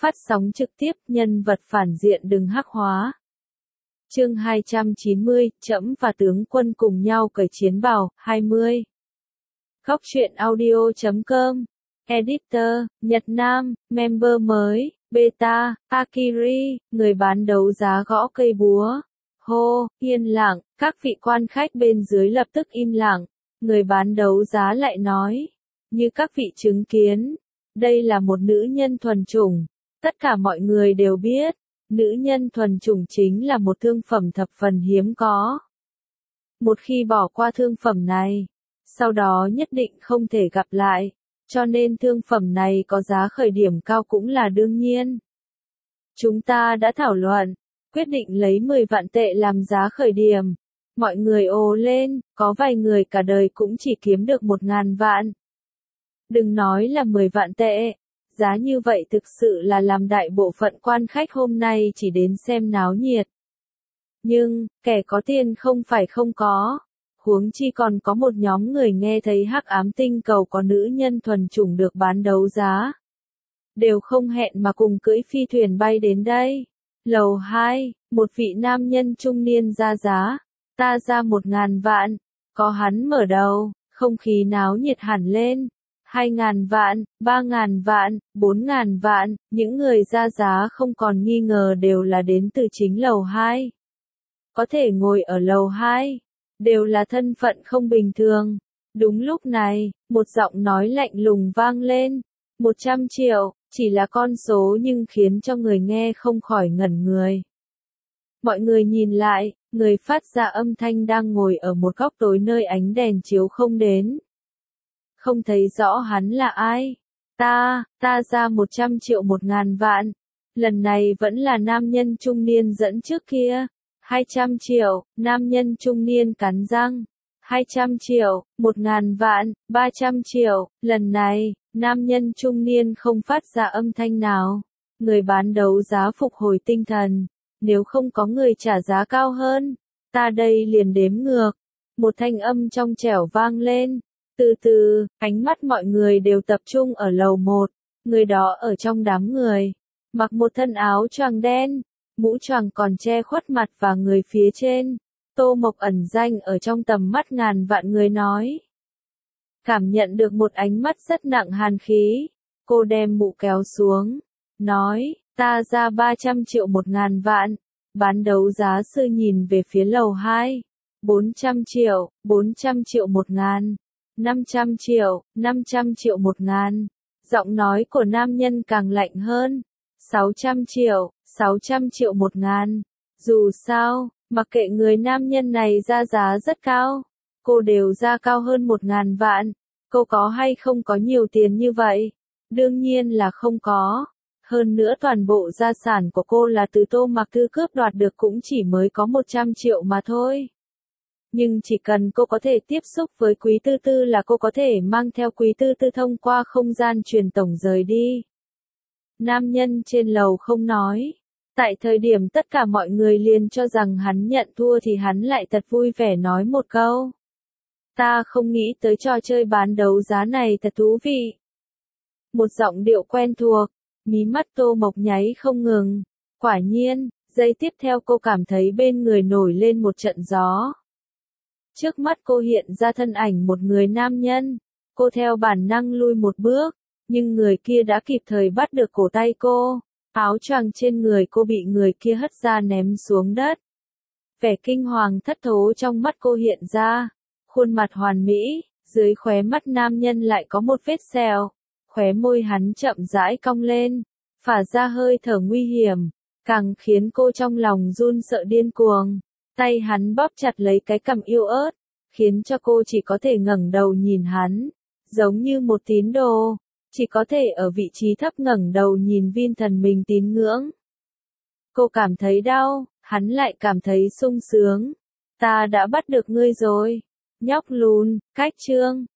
Phát sóng trực tiếp, nhân vật phản diện đừng hắc hóa. Chương 290, Trẫm và tướng quân cùng nhau cởi chiến bào, 20. Góc truyện audio.com. Editor, Nhật Nam, member mới, Beta, Akiri, người bán đấu giá gõ cây búa. Hô, yên lặng, các vị quan khách bên dưới lập tức im lặng. Người bán đấu giá lại nói, như các vị chứng kiến, đây là một nữ nhân thuần chủng. Tất cả mọi người đều biết, nữ nhân thuần chủng chính là một thương phẩm thập phần hiếm có. Một khi bỏ qua thương phẩm này, sau đó nhất định không thể gặp lại, cho nên thương phẩm này có giá khởi điểm cao cũng là đương nhiên. Chúng ta đã thảo luận, quyết định lấy 10 vạn tệ làm giá khởi điểm. Mọi người ồ lên, có vài người cả đời cũng chỉ kiếm được 1.000 vạn. Đừng nói là 10 vạn tệ. Giá như vậy thực sự là làm đại bộ phận quan khách hôm nay chỉ đến xem náo nhiệt. Nhưng, kẻ có tiền không phải không có. Huống chi còn có một nhóm người nghe thấy Hắc Ám Tinh Cầu có nữ nhân thuần chủng được bán đấu giá. Đều không hẹn mà cùng cưỡi phi thuyền bay đến đây. Lầu 2, một vị nam nhân trung niên ra giá. Ta ra 1.000 vạn. Có hắn mở đầu, không khí náo nhiệt hẳn lên. 2.000 vạn, 3.000 vạn, 4.000 vạn, những người ra giá không còn nghi ngờ đều là đến từ chính lầu 2. Có thể ngồi ở lầu 2, đều là thân phận không bình thường. Đúng lúc này, một giọng nói lạnh lùng vang lên, 100 triệu, chỉ là con số nhưng khiến cho người nghe không khỏi ngẩn người. Mọi người nhìn lại, người phát ra âm thanh đang ngồi ở một góc tối nơi ánh đèn chiếu không đến. Không thấy rõ hắn là ai. Ta ra 100 triệu 1.000 vạn. Lần này vẫn là nam nhân trung niên dẫn trước kia. 200 triệu, nam nhân trung niên cắn răng. 200 triệu, 1.000 vạn, 300 triệu, lần này, nam nhân trung niên không phát ra âm thanh nào. Người bán đấu giá phục hồi tinh thần. Nếu không có người trả giá cao hơn, ta đây liền đếm ngược. Một thanh âm trong trẻo vang lên. Từ từ, ánh mắt mọi người đều tập trung ở lầu 1, người đó ở trong đám người, mặc một thân áo choàng đen, mũ choàng còn che khuất mặt và người phía trên. Tô Mộc ẩn danh ở trong tầm mắt ngàn vạn người nói. Cảm nhận được một ánh mắt rất nặng hàn khí, cô đem mũ kéo xuống, nói, ta ra 300 triệu 1.000 vạn, bán đấu giá sư nhìn về phía lầu 2, 400 triệu 1.000. 500 triệu 1.000. Giọng nói của nam nhân càng lạnh hơn. 600 triệu 1.000. Dù sao, mặc kệ người nam nhân này ra giá rất cao, cô đều ra cao hơn 1.000 vạn. Cô có hay không có nhiều tiền như vậy? Đương nhiên là không có. Hơn nữa toàn bộ gia sản của cô là từ Tô Mặc Thư cướp đoạt được cũng chỉ mới có 100 triệu mà thôi. Nhưng chỉ cần cô có thể tiếp xúc với Quý Tư Tư là cô có thể mang theo Quý Tư Tư thông qua không gian truyền tổng rời đi. Nam nhân trên lầu không nói. Tại thời điểm tất cả mọi người liền cho rằng hắn nhận thua thì hắn lại thật vui vẻ nói một câu. Ta không nghĩ tới trò chơi bán đấu giá này thật thú vị. Một giọng điệu quen thuộc, mí mắt Tô Mộc nháy không ngừng. Quả nhiên, giây tiếp theo cô cảm thấy bên người nổi lên một trận gió. Trước mắt cô hiện ra thân ảnh một người nam nhân, cô theo bản năng lui một bước, nhưng người kia đã kịp thời bắt được cổ tay cô, áo choàng trên người cô bị người kia hất ra ném xuống đất. Vẻ kinh hoàng thất thố trong mắt cô hiện ra, khuôn mặt hoàn mỹ, dưới khóe mắt nam nhân lại có một vết sẹo, khóe môi hắn chậm rãi cong lên, phả ra hơi thở nguy hiểm, càng khiến cô trong lòng run sợ điên cuồng. Tay hắn bóp chặt lấy cái cằm yêu ớt, khiến cho cô chỉ có thể ngẩng đầu nhìn hắn, giống như một tín đồ, chỉ có thể ở vị trí thấp ngẩng đầu nhìn viên thần mình tín ngưỡng. Cô cảm thấy đau, hắn lại cảm thấy sung sướng. Ta đã bắt được ngươi rồi. Nhóc lùn, cách trương,